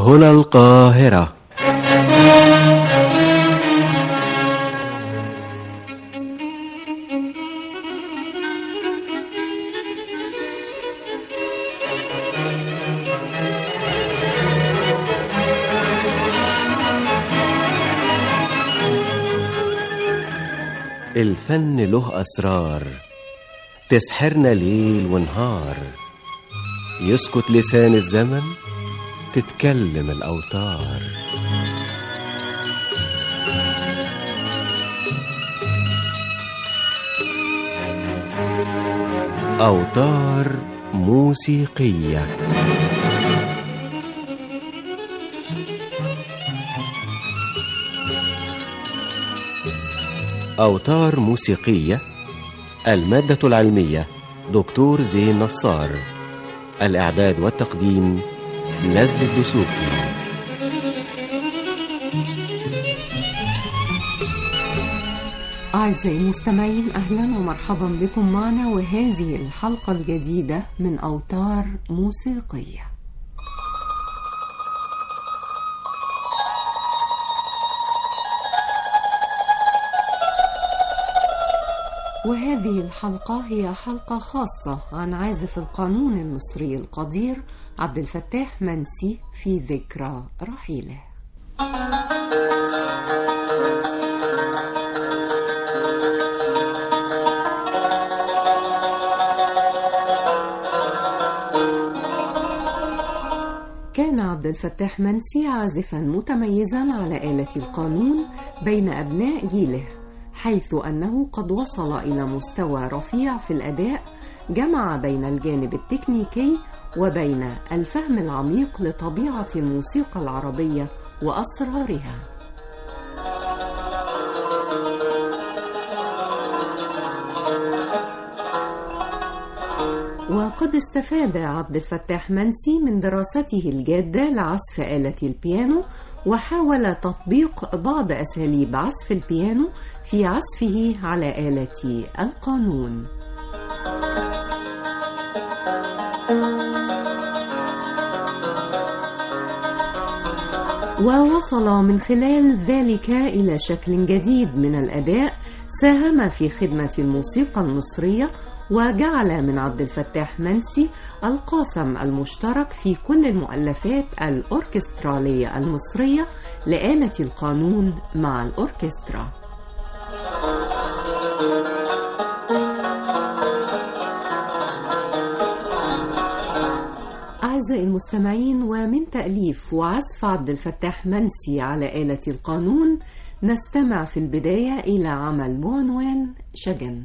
هنا القاهرة. الفن له أسرار تسحرنا ليل ونهار، يسكت لسان الزمن تتكلم الأوتار. أوتار موسيقية. أوتار موسيقية. المادة العلمية دكتور زين نصار. الإعداد والتقديم نزل الدسوقي. أعزائي المستمعين، أهلا ومرحبا بكم معنا وهذه الحلقة الجديدة من أوتار موسيقية. وهذه الحلقة هي حلقة خاصة عن عازف القانون المصري القدير عبد الفتاح منسي في ذكرى رحيله. كان عبد الفتاح منسي عازفا متميزا على آلة القانون بين أبناء جيله، حيث أنه قد وصل إلى مستوى رفيع في الأداء جمع بين الجانب التكنيكي وبين الفهم العميق لطبيعة الموسيقى العربية وأسرارها. وقد استفاد عبد الفتاح منسي من دراسته الجادة لعزف آلة البيانو، وحاول تطبيق بعض أساليب عزف البيانو في عزفه على آلة القانون. ووصل من خلال ذلك إلى شكل جديد من الأداء ساهم في خدمة الموسيقى المصرية، وجعل من عبد الفتاح منسي القاسم المشترك في كل المؤلفات الأوركسترالية المصرية لآلة القانون مع الأوركسترا. أعزائي المستمعين، ومن تأليف وعزف عبد الفتاح منسي على آلة القانون نستمع في البداية إلى عمل بعنوان شجن.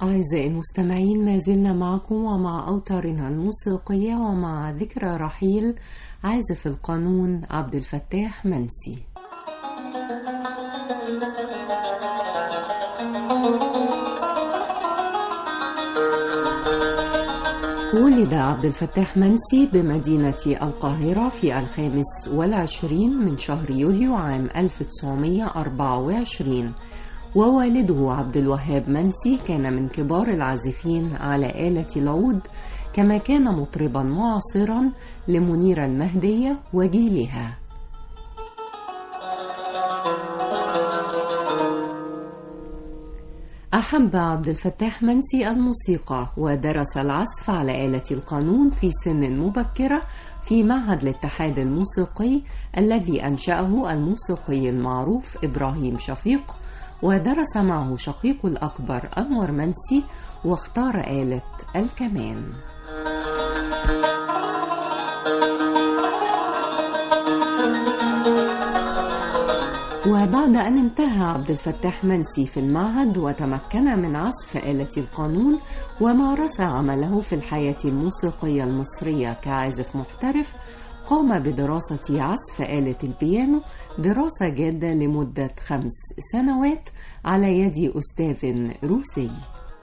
أعزائي المستمعين، ما زلنا معكم ومع أوتارنا الموسيقية ومع ذكرى رحيل عازف القانون عبد الفتاح منسي. ولد عبد الفتاح منسي بمدينة القاهرة في 25 من شهر يوليو عام 1924، ووالده عبد الوهاب منسي كان من كبار العازفين على آلة العود، كما كان مطربا معاصرا لمنيرة المهدية وجيلها. أحب عبد الفتاح منسي الموسيقى ودرس العزف على آلة القانون في سن مبكرة في معهد الاتحاد الموسيقي الذي أنشأه الموسيقي المعروف إبراهيم شفيق، ودرس معه شقيقه الأكبر أنور منسي، واختار آلة الكمان. وبعد أن انتهى عبد الفتاح منسي في المعهد وتمكن من عزف آلة القانون ومارس عمله في الحياة الموسيقية المصرية كعازف محترف، قام بدراسة عزف آلة البيانو دراسة جادة لمدة 5 سنوات على يد أستاذ روسي.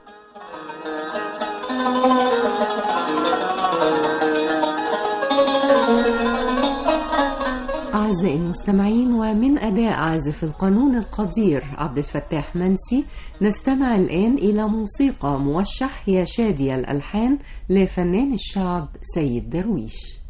أعزائي المستمعين، ومن أداء عازف القانون القدير عبد الفتاح منسي نستمع الآن إلى موسيقى موشح يا شادي الألحان لفنان الشعب سيد درويش.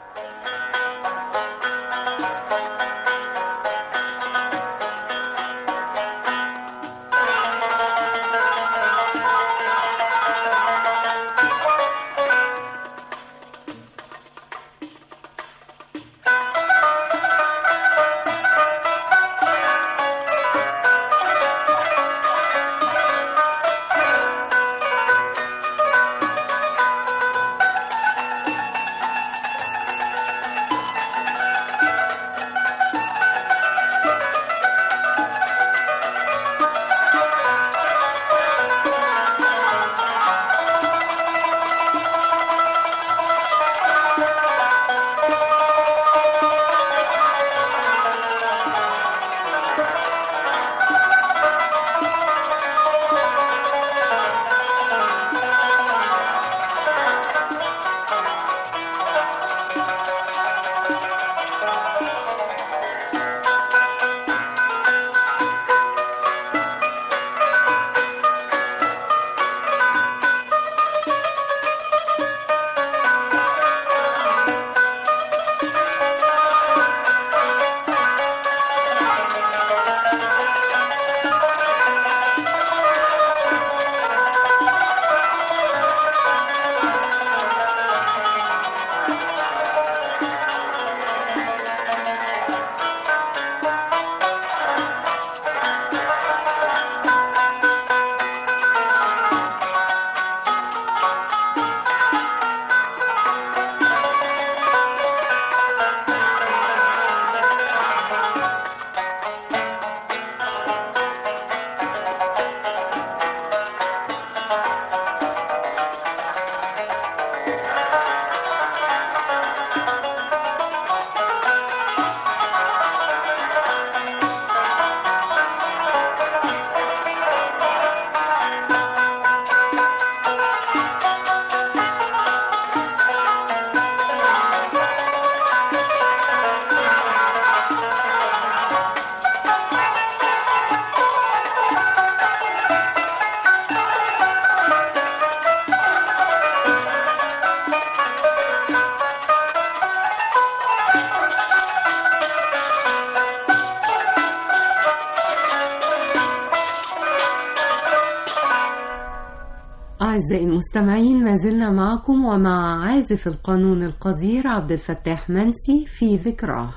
أعزائي المستمعين، ما زلنا معكم ومع عازف القانون القدير عبد الفتاح منسي في ذكراه.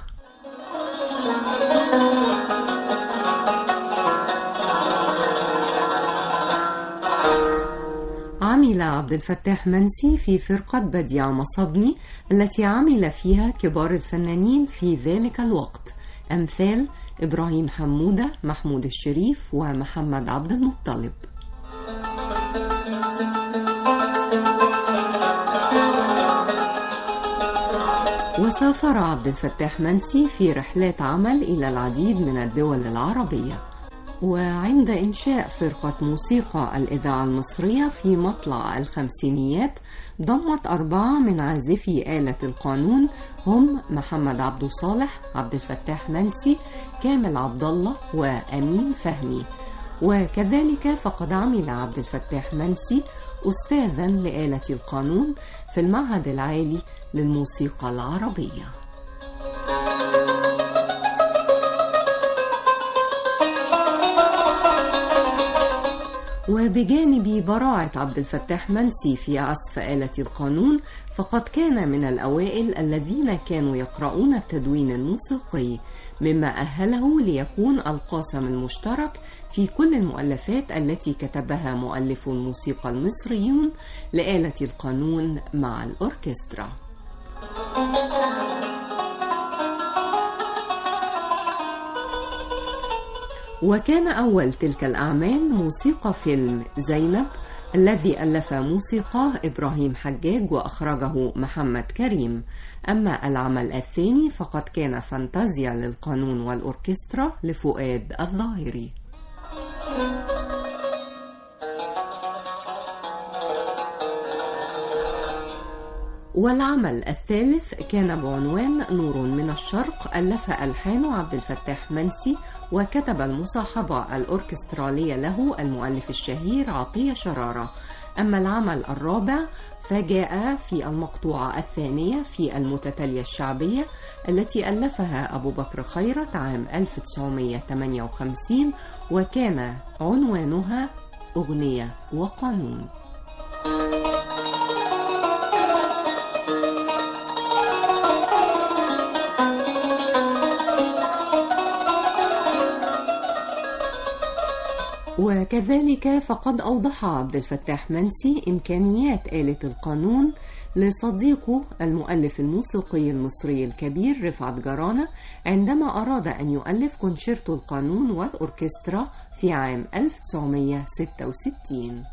عمل عبد الفتاح منسي في فرقة بديع مصبني التي عمل فيها كبار الفنانين في ذلك الوقت، أمثال إبراهيم حمودة، محمود الشريف، ومحمد عبد المطلب. وسافر عبد الفتاح منسي في رحلات عمل إلى العديد من الدول العربية. وعند إنشاء فرقة موسيقى الإذاعة المصرية في مطلع الخمسينيات ضمت 4 من عازفي آلة القانون هم محمد عبد صالح، عبد الفتاح منسي، كامل عبد الله وأمين فهمي. وكذلك فقد عمل عبد الفتاح منسي أستاذا لآلة القانون في المعهد العالي للموسيقى العربية. وبجانب براعة عبد الفتاح منسي في عزف آلة القانون، فقد كان من الأوائل الذين كانوا يقرؤون التدوين الموسيقي، مما أهله ليكون القاسم المشترك في كل المؤلفات التي كتبها مؤلف الموسيقى المصريون لآلة القانون مع الأوركسترا. وكان أول تلك الأعمال موسيقى فيلم زينب الذي ألف موسيقاه إبراهيم حجاج وأخرجه محمد كريم. أما العمل الثاني فقد كان فانتازيا للقانون والأوركسترا لفؤاد الظاهري. والعمل الثالث كان بعنوان نور من الشرق، ألف ألحان عبد الفتاح منسي وكتب المصاحبة الأوركسترالية له المؤلف الشهير عطية شرارة. أما العمل الرابع فجاء في المقطوعة الثانية في المتتالية الشعبية التي ألفها أبو بكر خيرت عام 1958، وكان عنوانها أغنية وقانون. وكذلك فقد أوضح عبد الفتاح منسي إمكانيات آلة القانون لصديقه المؤلف الموسيقي المصري الكبير رفعت جرانة عندما أراد أن يؤلف كونشيرتو القانون والأوركسترا في عام 1966.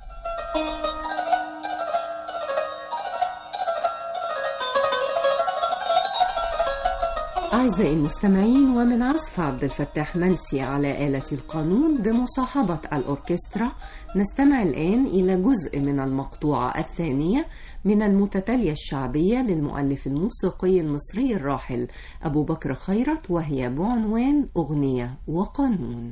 أعزائي المستمعين، ومن عزف عبد الفتاح منسي على آلة القانون بمصاحبة الأوركسترا نستمع الآن إلى جزء من المقطوعة الثانية من المتتالية الشعبية للمؤلف الموسيقي المصري الراحل أبو بكر خيرت، وهي بعنوان أغنية وقانون.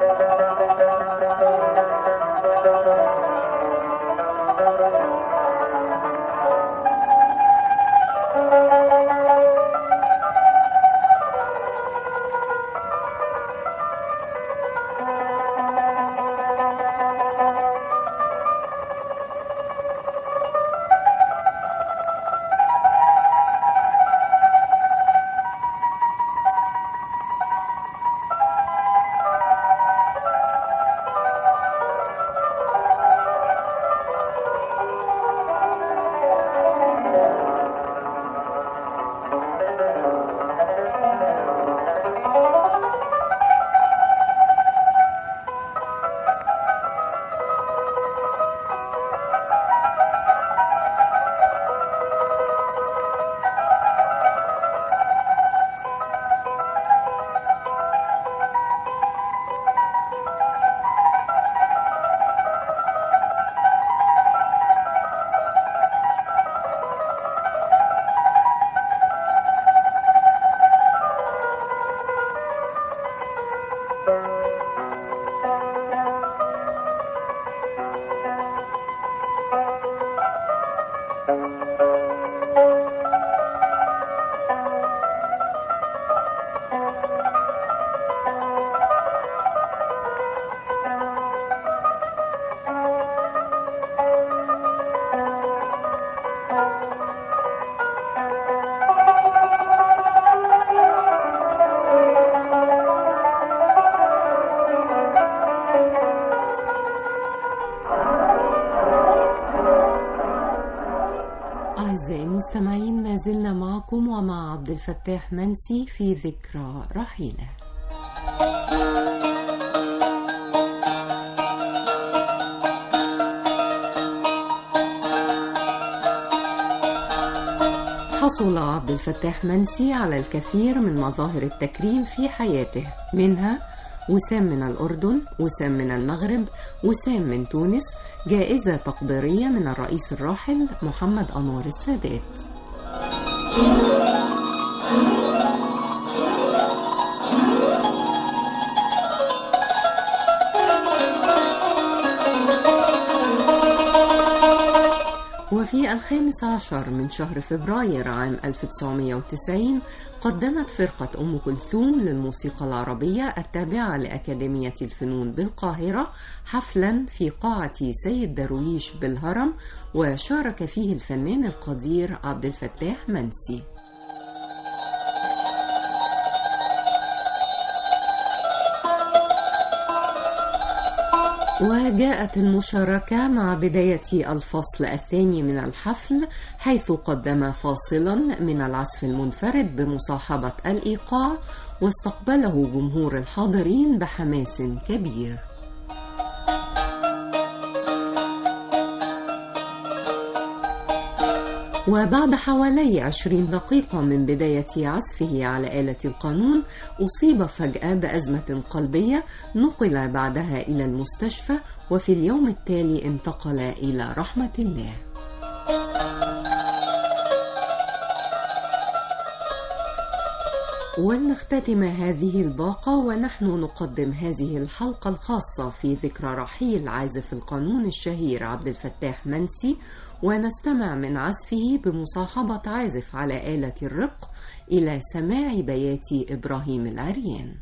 أعزائي المستمعين، ما زلنا معكم ومع عبد الفتاح منسي في ذكرى رحيله. حصل عبد الفتاح منسي على الكثير من مظاهر التكريم في حياته، منها وسام من الأردن، وسام من المغرب، وسام من تونس، جائزة تقديرية من الرئيس الراحل محمد أنور السادات. وفي 15 من شهر فبراير عام 1990 قدمت فرقة أم كلثوم للموسيقى العربية التابعة لأكاديمية الفنون بالقاهرة حفلا في قاعة سيد درويش بالهرم، وشارك فيه الفنان القدير عبد الفتاح منسي. وجاءت المشاركة مع بداية الفصل الثاني من الحفل، حيث قدم فاصلا من العزف المنفرد بمصاحبة الإيقاع، واستقبله جمهور الحاضرين بحماس كبير. وبعد حوالي 20 دقيقة من بداية عزفه على آلة القانون، أصيب فجأة بأزمة قلبية، نقل بعدها إلى المستشفى، وفي اليوم التالي انتقل إلى رحمة الله. ولنختتم هذه الباقة ونحن نقدم هذه الحلقة الخاصة في ذكرى رحيل عازف القانون الشهير عبد الفتاح منسي، ونستمع من عزفه بمصاحبة عازف على آلة الرق إلى سماع بيات إبراهيم العريان.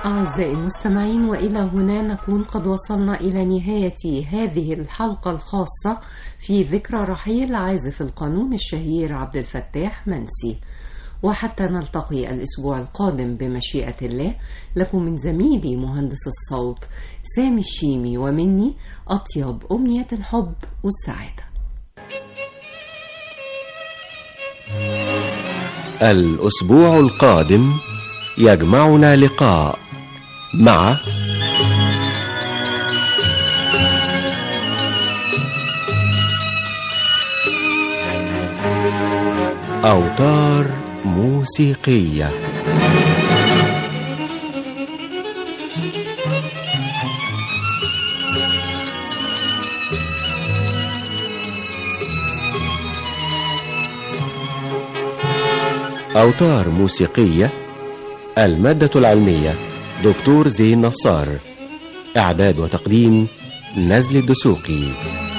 أعزائي المستمعين، وإلى هنا نكون قد وصلنا إلى نهاية هذه الحلقة الخاصة في ذكرى رحيل عازف القانون الشهير عبد الفتاح منسي. وحتى نلتقي الأسبوع القادم بمشيئة الله، لكم من زميلي مهندس الصوت سامي الشيمي ومني أطيب أمنية الحب والسعادة. الأسبوع القادم يجمعنا لقاء مع أوتار موسيقية. أوتار موسيقية، المادة العلمية دكتور زين نصار، إعداد وتقديم نزل الدسوقي.